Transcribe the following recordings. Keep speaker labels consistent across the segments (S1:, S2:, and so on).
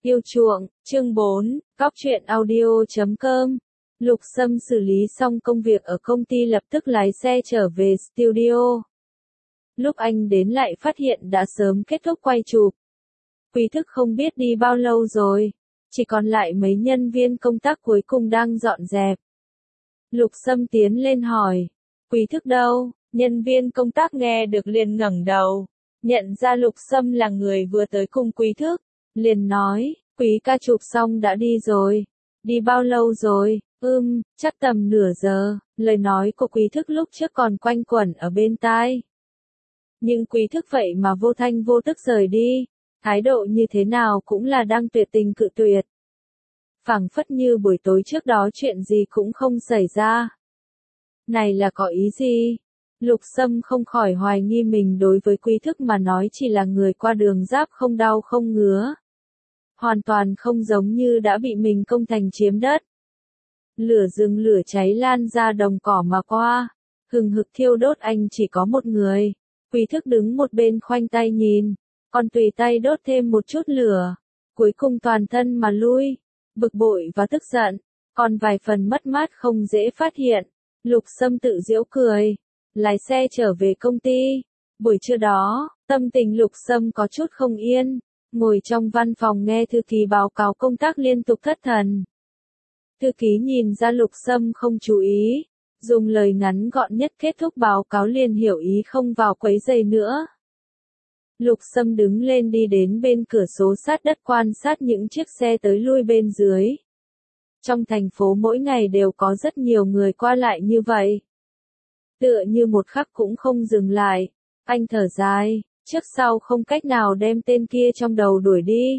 S1: Yêu chuộng, chương 4, Cóc truyện audio.com. Lục Sâm xử lý xong công việc ở công ty lập tức lái xe trở về studio. Lúc anh đến lại phát hiện đã sớm kết thúc quay chụp. Quý Thức không biết đi bao lâu rồi, chỉ còn lại mấy nhân viên công tác cuối cùng đang dọn dẹp. Lục Sâm tiến lên hỏi, Quý Thức đâu? Nhân viên công tác nghe được liền ngẩng đầu, nhận ra Lục Sâm là người vừa tới cùng Quý Thức, liền nói, Quý ca chụp xong đã đi rồi. Đi bao lâu rồi? Chắc tầm nửa giờ, lời nói của Quý Thức lúc trước còn quanh quẩn ở bên tai. Nhưng Quý Thức vậy mà vô thanh vô tức rời đi, thái độ như thế nào cũng là đang tuyệt tình cự tuyệt. Phảng phất như buổi tối trước đó chuyện gì cũng không xảy ra. Này là có ý gì? Lục Sâm không khỏi hoài nghi mình đối với Quý Thức mà nói chỉ là người qua đường giáp không đau không ngứa. Hoàn toàn không giống như đã bị mình công thành chiếm đất. Lửa rừng lửa cháy lan ra đồng cỏ mà qua, hừng hực thiêu đốt anh chỉ có một người. Quý Thức đứng một bên khoanh tay nhìn, còn tùy tay đốt thêm một chút lửa, cuối cùng toàn thân mà lui, bực bội và tức giận, còn vài phần mất mát không dễ phát hiện. Lục Sâm tự giễu cười, lái xe trở về công ty. Buổi trưa đó, tâm tình Lục Sâm có chút không yên, ngồi trong văn phòng nghe thư ký báo cáo công tác liên tục thất thần. Thư ký nhìn ra Lục Sâm không chú ý, dùng lời ngắn gọn nhất kết thúc báo cáo liền hiểu ý không vào quấy rầy nữa. Lục Sâm đứng lên đi đến bên cửa sổ sát đất quan sát những chiếc xe tới lui bên dưới. Trong thành phố mỗi ngày đều có rất nhiều người qua lại như vậy. Tựa như một khắc cũng không dừng lại, anh thở dài, trước sau không cách nào đem tên kia trong đầu đuổi đi.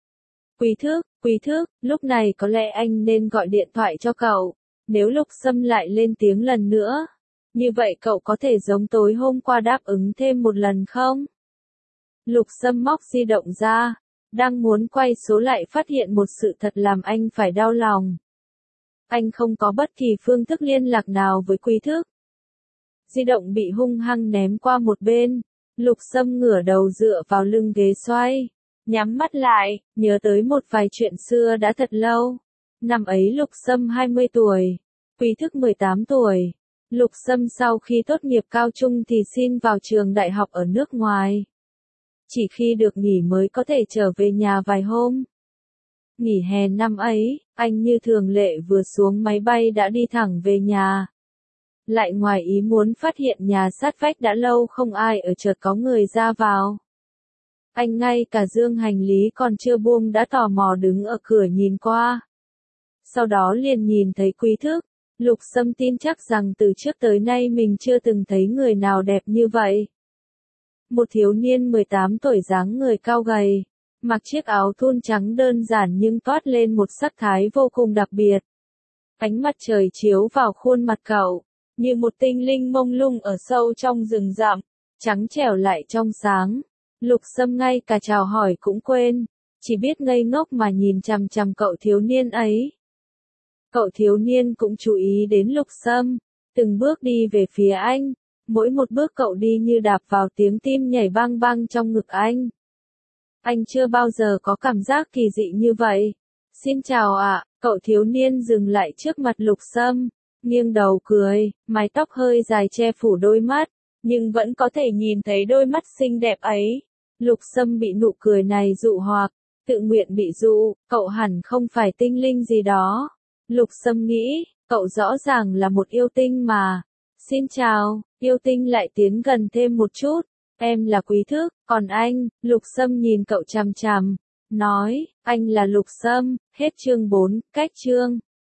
S1: Quý Thức, lúc này có lẽ anh nên gọi điện thoại cho cậu, nếu Lục Sâm lại lên tiếng lần nữa. Như vậy cậu có thể giống tối hôm qua đáp ứng thêm một lần không? Lục Sâm móc di động ra, đang muốn quay số lại phát hiện một sự thật làm anh phải đau lòng. Anh không có bất kỳ phương thức liên lạc nào với Quý Thức. Di động bị hung hăng ném qua một bên, Lục Sâm ngửa đầu dựa vào lưng ghế xoay, nhắm mắt lại, nhớ tới một vài chuyện xưa đã thật lâu. Năm ấy Lục Sâm 20 tuổi, Quý Thức 18 tuổi. Lục Sâm sau khi tốt nghiệp cao trung thì xin vào trường đại học ở nước ngoài. Chỉ khi được nghỉ mới có thể trở về nhà vài hôm. Nghỉ hè năm ấy, anh như thường lệ vừa xuống máy bay đã đi thẳng về nhà. Lại ngoài ý muốn phát hiện nhà sát vách đã lâu không ai ở, chợt có người ra vào. Anh ngay cả dương hành lý còn chưa buông đã tò mò đứng ở cửa nhìn qua. Sau đó liền nhìn thấy Quý Thức. Lục Sâm tin chắc rằng từ trước tới nay mình chưa từng thấy người nào đẹp như vậy. Một thiếu niên 18 tuổi dáng người cao gầy, mặc chiếc áo thun trắng đơn giản nhưng toát lên một sắc thái vô cùng đặc biệt. Ánh mặt trời chiếu vào khuôn mặt cậu, như một tinh linh mông lung ở sâu trong rừng rậm, trắng trẻo lại trong sáng. Lục Sâm ngay cả chào hỏi cũng quên, chỉ biết ngây ngốc mà nhìn chằm chằm cậu thiếu niên ấy. Cậu thiếu niên cũng chú ý đến Lục Sâm, từng bước đi về phía anh, mỗi một bước cậu đi như đạp vào tiếng tim nhảy bang bang trong ngực anh. Anh chưa bao giờ có cảm giác kỳ dị như vậy. Xin chào ạ, cậu thiếu niên dừng lại trước mặt Lục Sâm, nghiêng đầu cười, mái tóc hơi dài che phủ đôi mắt, nhưng vẫn có thể nhìn thấy đôi mắt xinh đẹp ấy. Lục Sâm bị nụ cười này dụ hoặc, tự nguyện bị dụ, cậu hẳn không phải tinh linh gì đó. Lục Sâm nghĩ, cậu rõ ràng là một yêu tinh mà. Xin chào, yêu tinh lại tiến gần thêm một chút. Em là Quý Thức, còn anh? Lục Sâm nhìn cậu chằm chằm, nói, anh là Lục Sâm. Hết chương 4, cách chương.